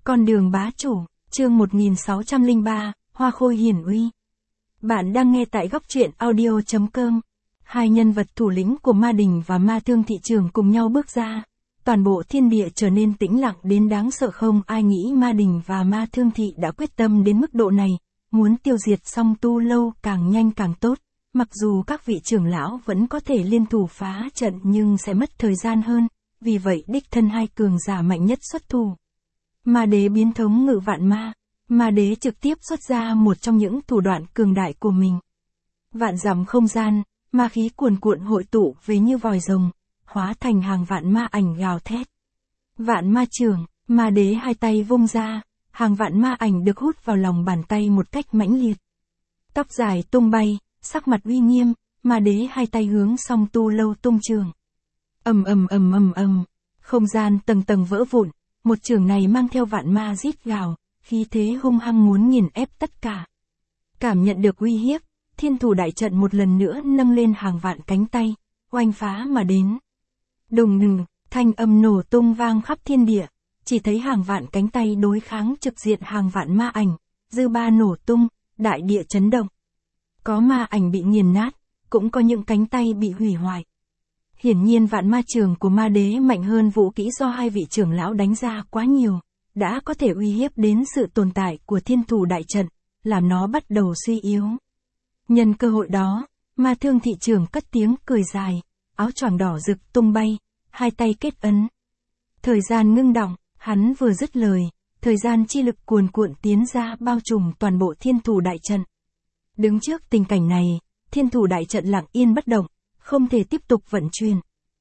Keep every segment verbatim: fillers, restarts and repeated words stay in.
Con đường bá chủ, chương một nghìn sáu trăm lẻ ba, Hoa Khôi hiển uy. Bạn đang nghe tại góc truyện audio chấm com. Hai nhân vật thủ lĩnh của Ma Đình và Ma Thương thị trường cùng nhau bước ra. Toàn bộ thiên địa trở nên tĩnh lặng đến đáng sợ, không ai nghĩ Ma Đình và Ma Thương thị đã quyết tâm đến mức độ này, muốn tiêu diệt Song Tu Lâu càng nhanh càng tốt. Mặc dù các vị trưởng lão vẫn có thể liên thủ phá trận nhưng sẽ mất thời gian hơn, vì vậy đích thân hai cường giả mạnh nhất xuất thủ. Ma Đế biến thống ngự vạn ma. Ma Đế trực tiếp xuất ra một trong những thủ đoạn cường đại của mình. Vạn dặm không gian, ma khí cuồn cuộn hội tụ về như vòi rồng, hóa thành hàng vạn ma ảnh gào thét. Vạn ma trường, Ma Đế hai tay vung ra, hàng vạn ma ảnh được hút vào lòng bàn tay một cách mãnh liệt. Tóc dài tung bay, sắc mặt uy nghiêm, Ma Đế hai tay hướng Song Tu Lâu tung trường. Ầm ầm ầm ầm ầm, không gian tầng tầng vỡ vụn, một trường này mang theo vạn ma rít gào, khí thế hung hăng muốn nghiền ép tất cả. Cảm nhận được uy hiếp, thiên thủ đại trận một lần nữa nâng lên hàng vạn cánh tay, oanh phá mà đến. Đùng đùng, thanh âm nổ tung vang khắp thiên địa, chỉ thấy hàng vạn cánh tay đối kháng trực diện hàng vạn ma ảnh, dư ba nổ tung, đại địa chấn động. Có ma ảnh bị nghiền nát, cũng có những cánh tay bị hủy hoại. Hiển nhiên vạn ma trường của Ma Đế mạnh hơn vũ kỹ do hai vị trưởng lão đánh ra quá nhiều, đã có thể uy hiếp đến sự tồn tại của thiên thủ đại trận, làm nó bắt đầu suy yếu. Nhân cơ hội đó, Ma Thương thị trường cất tiếng cười dài, áo choàng đỏ rực tung bay, hai tay kết ấn. Thời gian ngưng đọng, hắn vừa dứt lời, thời gian chi lực cuồn cuộn tiến ra bao trùm toàn bộ thiên thủ đại trận. Đứng trước tình cảnh này, thiên thủ đại trận lặng yên bất động, không thể tiếp tục vận chuyển.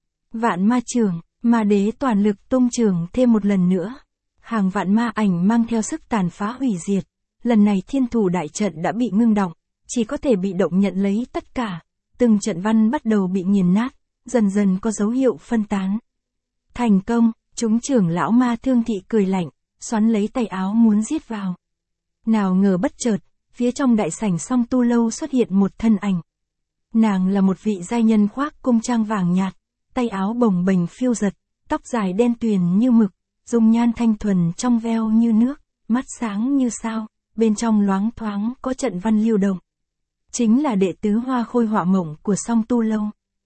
Vạn ma trường, Ma Đế toàn lực tung trường thêm một lần nữa. Hàng vạn ma ảnh mang theo sức tàn phá hủy diệt. Lần này thiên thủ đại trận đã bị ngưng động, chỉ có thể bị động nhận lấy tất cả. Từng trận văn bắt đầu bị nghiền nát, dần dần có dấu hiệu phân tán. Thành công, chúng trưởng lão Ma Thương thị cười lạnh, xoắn lấy tay áo muốn giết vào. Nào ngờ bất chợt, phía trong đại sảnh Song Tu Lâu xuất hiện một thân ảnh. Nàng là một vị giai nhân khoác cung trang vàng nhạt, tay áo bồng bềnh phiêu giật, tóc dài đen tuyền như mực, dung nhan thanh thuần trong veo như nước, mắt sáng như sao, bên trong loáng thoáng có trận văn lưu động. Chính là đệ tứ Hoa Khôi Họa Mộng của Song Tu Lâu.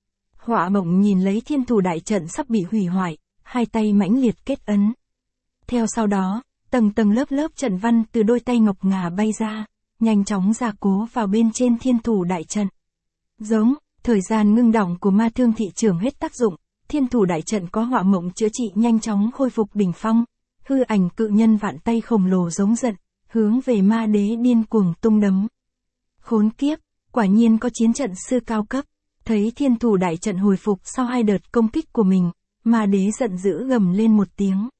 Họa Mộng nhìn lấy thiên thủ đại trận sắp bị hủy hoại, hai tay mãnh liệt kết ấn. Theo sau đó, tầng tầng lớp lớp trận văn từ đôi tay ngọc ngà bay ra, nhanh chóng gia cố vào bên trên thiên thủ đại trận. Giống, thời gian ngưng đọng của Ma Thương thị trường hết tác dụng, thiên thủ đại trận có Họa Mộng chữa trị nhanh chóng khôi phục đỉnh phong, hư ảnh cự nhân vạn tay khổng lồ giống giận, hướng về Ma Đế điên cuồng tung đấm. Khốn kiếp, quả nhiên có chiến trận sư cao cấp, thấy thiên thủ đại trận hồi phục sau hai đợt công kích của mình, Ma Đế giận dữ gầm lên một tiếng.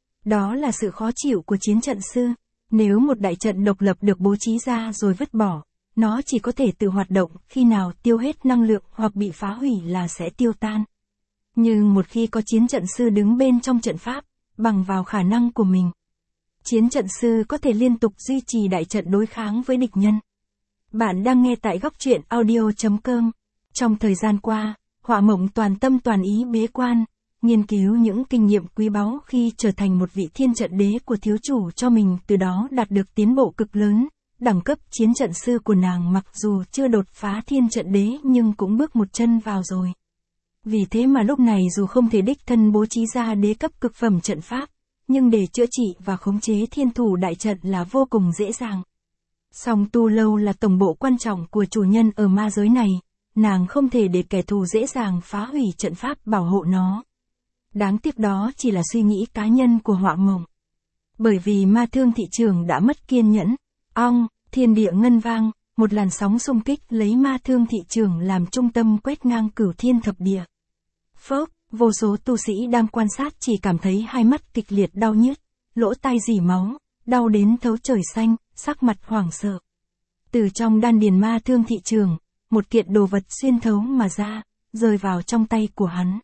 Đó là sự khó chịu của chiến trận sư, nếu một đại trận độc lập được bố trí ra rồi vứt bỏ, nó chỉ có thể tự hoạt động, khi nào tiêu hết năng lượng hoặc bị phá hủy là sẽ tiêu tan. Nhưng một khi có chiến trận sư đứng bên trong trận pháp, bằng vào khả năng của mình, chiến trận sư có thể liên tục duy trì đại trận đối kháng với địch nhân. Bạn đang nghe tại góc truyện audio chấm com. Trong thời gian qua, Họa Mộng toàn tâm toàn ý bế quan, nghiên cứu những kinh nghiệm quý báu khi trở thành một vị thiên trận đế của thiếu chủ cho mình, từ đó đạt được tiến bộ cực lớn. Đẳng cấp chiến trận sư của nàng mặc dù chưa đột phá thiên trận đế nhưng cũng bước một chân vào rồi. Vì thế mà lúc này dù không thể đích thân bố trí ra đế cấp cực phẩm trận pháp, nhưng để chữa trị và khống chế thiên thủ đại trận là vô cùng dễ dàng. Song Tu Lâu là tổng bộ quan trọng của chủ nhân ở ma giới này, nàng không thể để kẻ thù dễ dàng phá hủy trận pháp bảo hộ nó. Đáng tiếc đó chỉ là suy nghĩ cá nhân của Họa Mộng. Bởi vì Ma Thương thị trường đã mất kiên nhẫn. Ong, thiên địa ngân vang, một làn sóng xung kích lấy Ma Thương thị trường làm trung tâm quét ngang cửu thiên thập địa. Phốc, vô số tu sĩ đang quan sát chỉ cảm thấy hai mắt kịch liệt đau nhức, lỗ tai rỉ máu, đau đến thấu trời xanh, sắc mặt hoảng sợ. Từ trong đan điền Ma Thương thị trường, một kiện đồ vật xuyên thấu mà ra, rơi vào trong tay của hắn.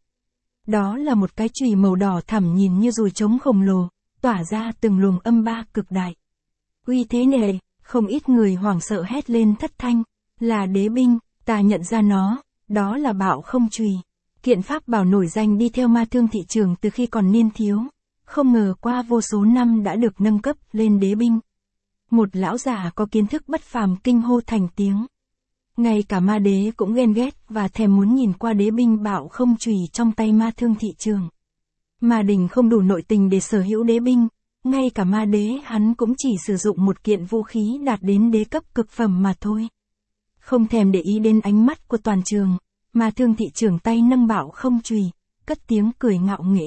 Đó là một cái chùy màu đỏ thẳm nhìn như dùi trống khổng lồ, tỏa ra từng luồng âm ba cực đại. Uy thế này, không ít người hoảng sợ hét lên thất thanh, là đế binh, ta nhận ra nó, đó là Bạo Không chùy. Kiện pháp bảo nổi danh đi theo Ma Thương thị trường từ khi còn niên thiếu, không ngờ qua vô số năm đã được nâng cấp lên đế binh. Một lão già có kiến thức bất phàm kinh hô thành tiếng. Ngay cả ma đế cũng ghen ghét và thèm muốn nhìn qua đế binh bạo không chùy trong tay Ma Thương Thị Trường. Ma Đình không đủ nội tình để sở hữu đế binh, ngay cả ma đế hắn cũng chỉ sử dụng một kiện vũ khí đạt đến đế cấp cực phẩm mà thôi. Không thèm để ý đến ánh mắt của toàn trường, Ma Thương Thị Trường tay nâng bạo không chùy, cất tiếng cười ngạo nghễ.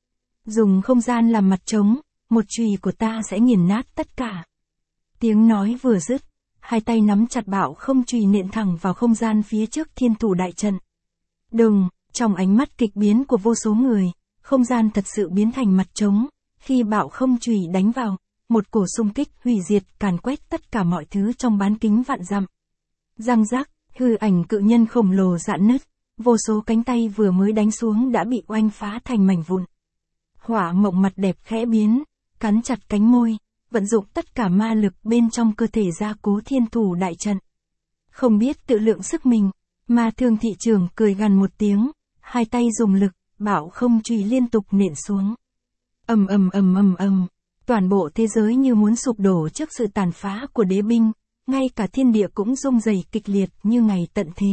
Dùng không gian làm mặt trống, một chùy của ta sẽ nghiền nát tất cả. Tiếng nói vừa dứt, hai tay nắm chặt bạo không chùy nện thẳng vào không gian phía trước Thiên Thủ Đại Trận. Đùng, trong ánh mắt kịch biến của vô số người, không gian thật sự biến thành mặt trống, khi bạo không chùy đánh vào, một cổ xung kích hủy diệt càn quét tất cả mọi thứ trong bán kính vạn dặm. Răng rắc, hư ảnh cự nhân khổng lồ rạn nứt, vô số cánh tay vừa mới đánh xuống đã bị oanh phá thành mảnh vụn. Hỏa Mộng mặt đẹp khẽ biến, cắn chặt cánh môi, vận dụng tất cả ma lực bên trong cơ thể gia cố Thiên Thủ Đại Trận. Không biết tự lượng sức mình, Ma Thương Thị Trường cười gằn một tiếng, hai tay dùng lực, bạo không chùy liên tục nện xuống. Ầm ầm ầm ầm ầm, toàn bộ thế giới như muốn sụp đổ trước sự tàn phá của đế binh, ngay cả thiên địa cũng rung rẩy kịch liệt như ngày tận thế.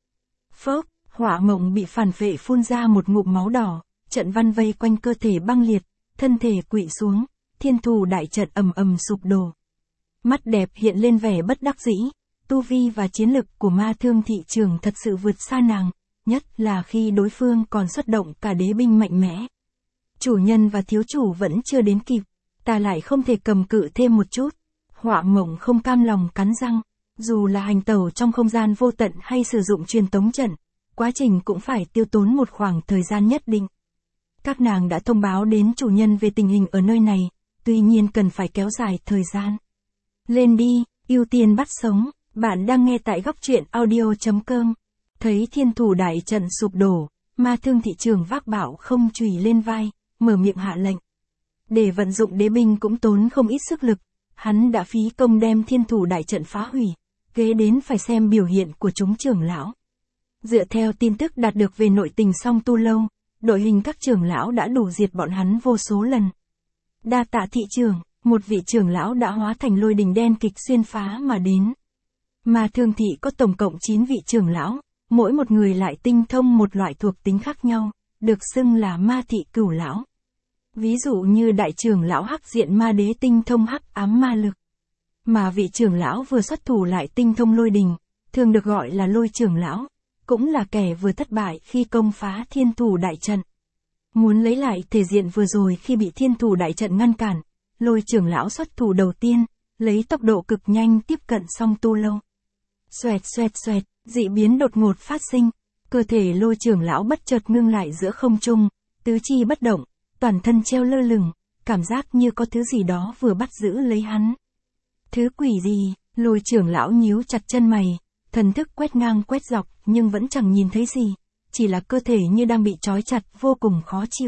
Phốc, Hỏa Mộng bị phản vệ phun ra một ngụm máu đỏ, trận văn vây quanh cơ thể băng liệt, thân thể quỵ xuống, Thiên Thủ Đại Trận ầm ầm sụp đổ. Mắt đẹp hiện lên vẻ bất đắc dĩ, tu vi và chiến lực của Ma Thương Thị Trường thật sự vượt xa nàng, nhất là khi đối phương còn xuất động cả đế binh mạnh mẽ. Chủ nhân và thiếu chủ vẫn chưa đến kịp, ta lại không thể cầm cự thêm một chút. Hỏa Mộng không cam lòng cắn răng, dù là hành tẩu trong không gian vô tận hay sử dụng truyền tống trận, quá trình cũng phải tiêu tốn một khoảng thời gian nhất định. Các nàng đã thông báo đến chủ nhân về tình hình ở nơi này, tuy nhiên cần phải kéo dài thời gian. Lên đi, ưu tiên bắt sống, bạn đang nghe tại góc truyện audio chấm com. Thấy Thiên Thủ Đại Trận sụp đổ, Ma Thương Thị Trường vác bạo không chùy lên vai, mở miệng hạ lệnh. Để vận dụng đế binh cũng tốn không ít sức lực, hắn đã phí công đem Thiên Thủ Đại Trận phá hủy, kế đến phải xem biểu hiện của chúng trưởng lão. Dựa theo tin tức đạt được về nội tình Song Tu Lâu, đội hình các trưởng lão đã đủ diệt bọn hắn vô số lần. Đa tạ thị trường, một vị trưởng lão đã hóa thành lôi đình đen kịch xuyên phá mà đến. Ma Thương Thị có tổng cộng chín vị trưởng lão, mỗi một người lại tinh thông một loại thuộc tính khác nhau, được xưng là Ma Thị Cửu Lão. Ví dụ như đại trưởng lão Hắc Diện Ma Đế tinh thông hắc ám ma lực. Mà vị trưởng lão vừa xuất thủ lại tinh thông lôi đình, thường được gọi là lôi trưởng lão, cũng là kẻ vừa thất bại khi công phá Thiên Thủ Đại Trận. Muốn lấy lại thể diện vừa rồi khi bị Thiên Thủ Đại Trận ngăn cản, lôi trưởng lão xuất thủ đầu tiên, lấy tốc độ cực nhanh tiếp cận Song Tu Lâu. Xoẹt xoẹt xoẹt, dị biến đột ngột phát sinh, cơ thể lôi trưởng lão bất chợt ngưng lại giữa không trung, tứ chi bất động, toàn thân treo lơ lửng, cảm giác như có thứ gì đó vừa bắt giữ lấy hắn. Thứ quỷ gì? Lôi trưởng lão nhíu chặt chân mày, thần thức quét ngang quét dọc nhưng vẫn chẳng nhìn thấy gì, chỉ là cơ thể như đang bị trói chặt vô cùng khó chịu.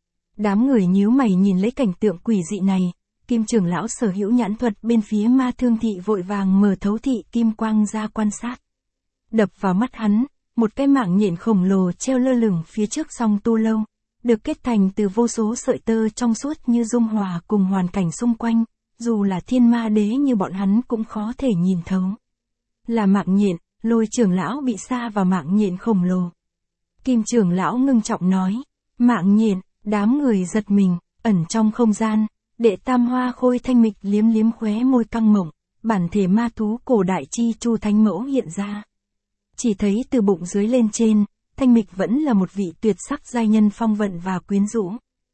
Đám người nhíu mày nhìn lấy cảnh tượng quỷ dị này, Kim trưởng lão sở hữu nhãn thuật bên phía Ma Thương Thị vội vàng mở thấu thị kim quang ra quan sát. Đập vào mắt hắn, một cái mạng nhện khổng lồ treo lơ lửng phía trước Song Tu Lâu, được kết thành từ vô số sợi tơ trong suốt như dung hòa cùng hoàn cảnh xung quanh, dù là Thiên Ma Đế như bọn hắn cũng khó thể nhìn thấu. Là mạng nhện, lôi trưởng lão bị sa vào mạng nhện khổng lồ. Kim trưởng lão ngưng trọng nói, mạng nhện, đám người giật mình, ẩn trong không gian, đệ tam hoa khôi thanh mịch liếm liếm khóe môi căng mộng, bản thể ma thú cổ đại chi chu thánh mẫu hiện ra. Chỉ thấy từ bụng dưới lên trên, thanh mịch vẫn là một vị tuyệt sắc giai nhân phong vận và quyến rũ.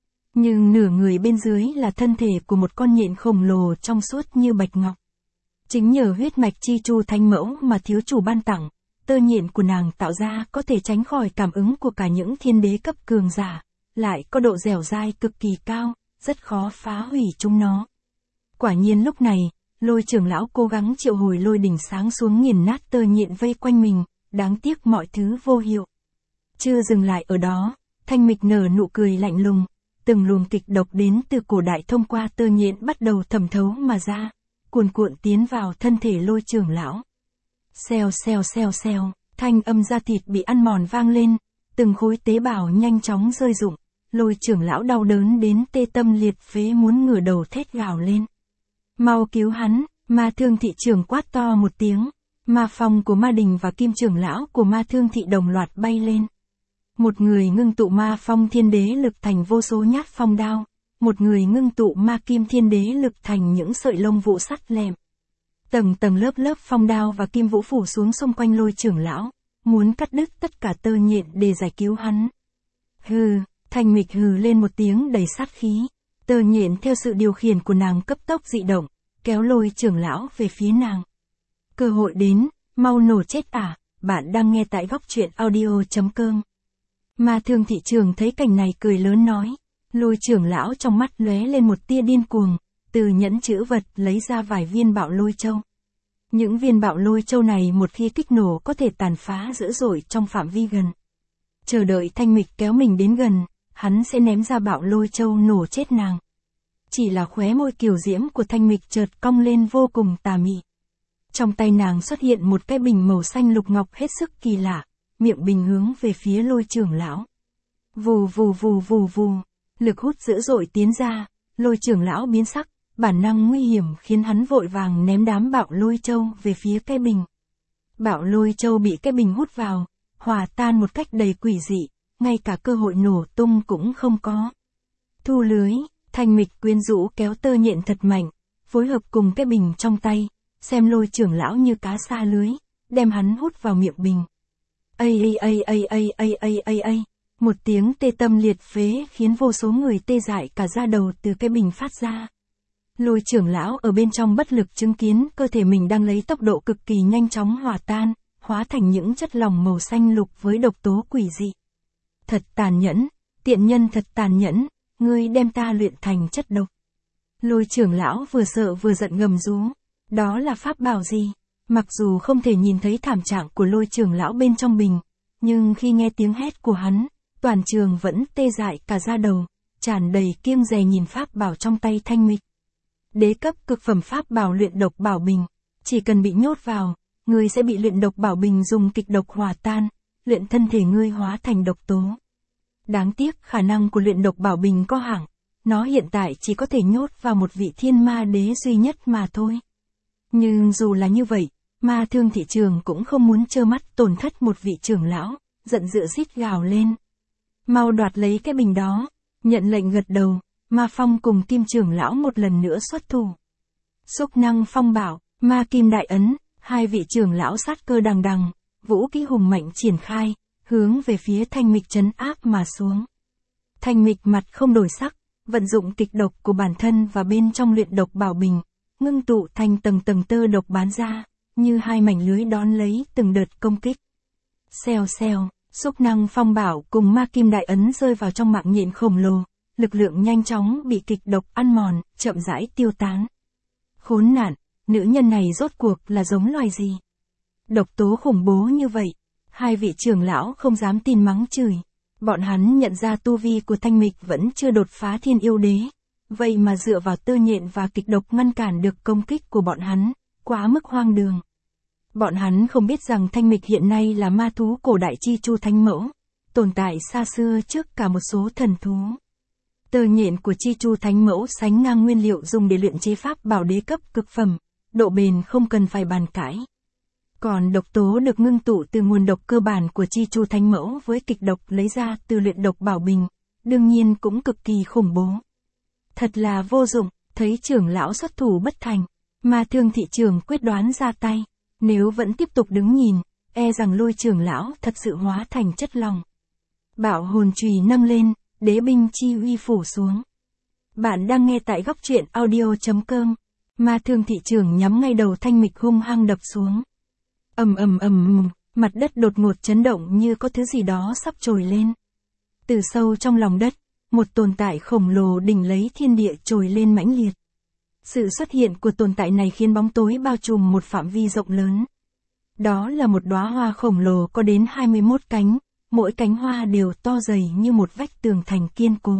Nhưng nửa người bên dưới là thân thể của một con nhện khổng lồ trong suốt như bạch ngọc. Chính nhờ huyết mạch chi chu thánh mẫu mà thiếu chủ ban tặng, tơ nhện của nàng tạo ra có thể tránh khỏi cảm ứng của cả những thiên đế cấp cường giả, lại có độ dẻo dai cực kỳ cao, rất khó phá hủy chúng nó. Quả nhiên lúc này, lôi trưởng lão cố gắng triệu hồi lôi đỉnh sáng xuống nghiền nát tơ nhện vây quanh mình, đáng tiếc mọi thứ vô hiệu. Chưa dừng lại ở đó, thanh mịch nở nụ cười lạnh lùng, từng luồng kịch độc đến từ cổ đại thông qua tơ nhện bắt đầu thẩm thấu mà ra, cuồn cuộn tiến vào thân thể lôi trưởng lão. Xèo xèo xèo xèo, thanh âm da thịt bị ăn mòn vang lên, từng khối tế bào nhanh chóng rơi rụng, Lôi trưởng lão đau đớn đến tê tâm liệt phế muốn ngửa đầu thét gào lên. Mau cứu hắn, Ma Thương thị trưởng quát to một tiếng. Ma phong của Ma Đình và Kim trưởng lão của Ma Thương thị đồng loạt bay lên. Một người ngưng tụ ma phong thiên đế lực thành vô số nhát phong đao, một người ngưng tụ ma kim thiên đế lực thành những sợi lông vũ sắt lẹm. Tầng tầng lớp lớp phong đao và kim vũ phủ xuống xung quanh Lôi trưởng lão, muốn cắt đứt tất cả tơ nhện để giải cứu hắn. Hừ, Thanh Mịch hừ lên một tiếng đầy sát khí, tơ nhện theo sự điều khiển của nàng cấp tốc dị động, kéo Lôi trưởng lão về phía nàng. Cơ hội đến, mau nổ chết à, bạn đang nghe tại góc truyện audio chấm com. Ma Thương thị trường thấy cảnh này cười lớn nói, Lôi trưởng lão trong mắt lóe lên một tia điên cuồng, từ nhẫn chữ vật lấy ra vài viên bạo lôi châu. Những viên bạo lôi châu này một khi kích nổ có thể tàn phá dữ dội trong phạm vi gần. Chờ đợi Thanh Mịch kéo mình đến gần, hắn sẽ ném ra bạo lôi châu nổ chết nàng. Chỉ là khóe môi kiều diễm của Thanh Mịch chợt cong lên vô cùng tà mị. Trong tay nàng xuất hiện một cái bình màu xanh lục ngọc hết sức kỳ lạ, miệng bình hướng về phía Lôi trưởng lão. Vù vù vù vù vù, lực hút dữ dội tiến ra, Lôi trưởng lão biến sắc, bản năng nguy hiểm khiến hắn vội vàng ném đám bạo lôi châu về phía cái bình. Bạo lôi châu bị cái bình hút vào, hòa tan một cách đầy quỷ dị, ngay cả cơ hội nổ tung cũng không có. Thu lưới, Thanh Mịch quyến rũ kéo tơ nhện thật mạnh, phối hợp cùng cái bình trong tay, xem Lôi trưởng lão như cá sa lưới, đem hắn hút vào miệng bình. Ây ây ây ây ây ây ây ây, một tiếng tê tâm liệt phế khiến vô số người tê dại cả da đầu từ cái bình phát ra. Lôi trưởng lão ở bên trong bất lực chứng kiến cơ thể mình đang lấy tốc độ cực kỳ nhanh chóng hòa tan, hóa thành những chất lỏng màu xanh lục với độc tố quỷ dị. Thật tàn nhẫn, tiện nhân thật tàn nhẫn, ngươi đem ta luyện thành chất độc. Lôi trưởng lão vừa sợ vừa giận gầm rú, đó là pháp bảo gì? Mặc dù không thể nhìn thấy thảm trạng của Lôi trưởng lão bên trong bình, nhưng khi nghe tiếng hét của hắn, toàn trường vẫn tê dại cả da đầu, tràn đầy kiêng dè nhìn pháp bảo trong tay Thanh Mịch. Đế cấp cực phẩm pháp bảo luyện độc bảo bình, chỉ cần bị nhốt vào, ngươi sẽ bị luyện độc bảo bình dùng kịch độc hòa tan, luyện thân thể ngươi hóa thành độc tố. Đáng tiếc khả năng của luyện độc bảo bình có hạn, nó hiện tại chỉ có thể nhốt vào một vị thiên ma đế duy nhất mà thôi. Nhưng dù là như vậy, Ma Thương thị trường cũng không muốn trơ mắt tổn thất một vị trưởng lão, giận dữ rít gào lên. Mau đoạt lấy cái bình đó, nhận lệnh gật đầu, Ma Phong cùng Kim trưởng lão một lần nữa xuất thủ. Xúc năng phong bảo, Ma Kim đại ấn, hai vị trưởng lão sát cơ đằng đằng, vũ khí hùng mạnh triển khai, hướng về phía Thanh Mịch trấn áp mà xuống. Thanh Mịch mặt không đổi sắc, vận dụng kịch độc của bản thân và bên trong luyện độc bảo bình, ngưng tụ thành tầng tầng tơ độc bán ra, như hai mảnh lưới đón lấy từng đợt công kích. Xèo xèo, xúc năng phong bảo cùng Ma Kim đại ấn rơi vào trong mạng nhện khổng lồ, lực lượng nhanh chóng bị kịch độc ăn mòn, chậm rãi tiêu tán. Khốn nạn, nữ nhân này rốt cuộc là giống loài gì? Độc tố khủng bố như vậy, hai vị trưởng lão không dám tin mắng chửi. Bọn hắn nhận ra tu vi của Thanh Mịch vẫn chưa đột phá thiên yêu đế, vậy mà dựa vào tơ nhện và kịch độc ngăn cản được công kích của bọn hắn, quá mức hoang đường. Bọn hắn không biết rằng Thanh Mịch hiện nay là ma thú cổ đại chi chu thánh mẫu, tồn tại xa xưa trước cả một số thần thú. Tơ nhện của chi chu thánh mẫu sánh ngang nguyên liệu dùng để luyện chế pháp bảo đế cấp cực phẩm, độ bền không cần phải bàn cãi. Còn độc tố được ngưng tụ từ nguồn độc cơ bản của chi chu thánh mẫu với kịch độc lấy ra từ luyện độc bảo bình, đương nhiên cũng cực kỳ khủng bố. Thật là vô dụng, thấy trưởng lão xuất thủ bất thành, Ma Thương thị trường quyết đoán ra tay, nếu vẫn tiếp tục đứng nhìn, e rằng Lôi trưởng lão thật sự hóa thành chất lỏng. Bạo hồn chùy nâng lên, đế binh chi uy phủ xuống. Bạn đang nghe tại góc truyện audio chấm com. Ma Thương thị trường nhắm ngay đầu Thanh Mịch hung hăng đập xuống. Ầm ầm ầm, mặt đất đột ngột chấn động như có thứ gì đó sắp trồi lên. Từ sâu trong lòng đất, một tồn tại khổng lồ đỉnh lấy thiên địa trồi lên mãnh liệt. Sự xuất hiện của tồn tại này khiến bóng tối bao trùm một phạm vi rộng lớn. Đó là một đóa hoa khổng lồ có đến hai mươi mốt cánh, mỗi cánh hoa đều to dày như một vách tường thành kiên cố.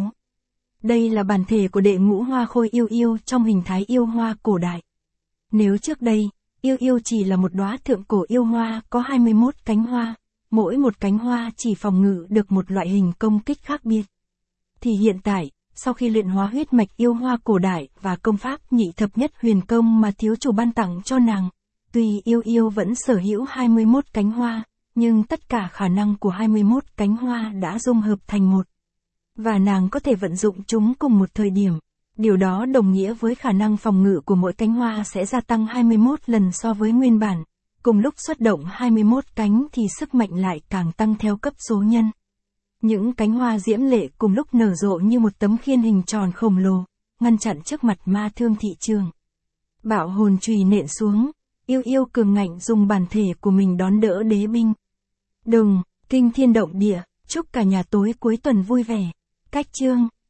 Đây là bản thể của đệ ngũ hoa khôi yêu yêu trong hình thái yêu hoa cổ đại. Nếu trước đây, yêu yêu chỉ là một đóa thượng cổ yêu hoa có hai mươi mốt cánh hoa, mỗi một cánh hoa chỉ phòng ngự được một loại hình công kích khác biệt. thì hiện tại, sau khi luyện hóa huyết mạch yêu hoa cổ đại và công pháp nhị thập nhất huyền công mà thiếu chủ ban tặng cho nàng, tuy yêu yêu vẫn sở hữu hai mươi mốt cánh hoa, nhưng tất cả khả năng của hai mươi mốt cánh hoa đã dung hợp thành một. Và nàng có thể vận dụng chúng cùng một thời điểm. Điều đó đồng nghĩa với khả năng phòng ngự của mỗi cánh hoa sẽ gia tăng hai mươi mốt lần so với nguyên bản. Cùng lúc xuất động hai mươi mốt cánh thì sức mạnh lại càng tăng theo cấp số nhân. Những cánh hoa diễm lệ cùng lúc nở rộ như một tấm khiên hình tròn khổng lồ, ngăn chặn trước mặt ma thương thị trường. Bạo hồn chùy nện xuống, yêu yêu cường ngạnh dùng bản thể của mình đón đỡ đế binh. Đùng, kinh thiên động địa, chúc cả nhà tối cuối tuần vui vẻ. Cách chương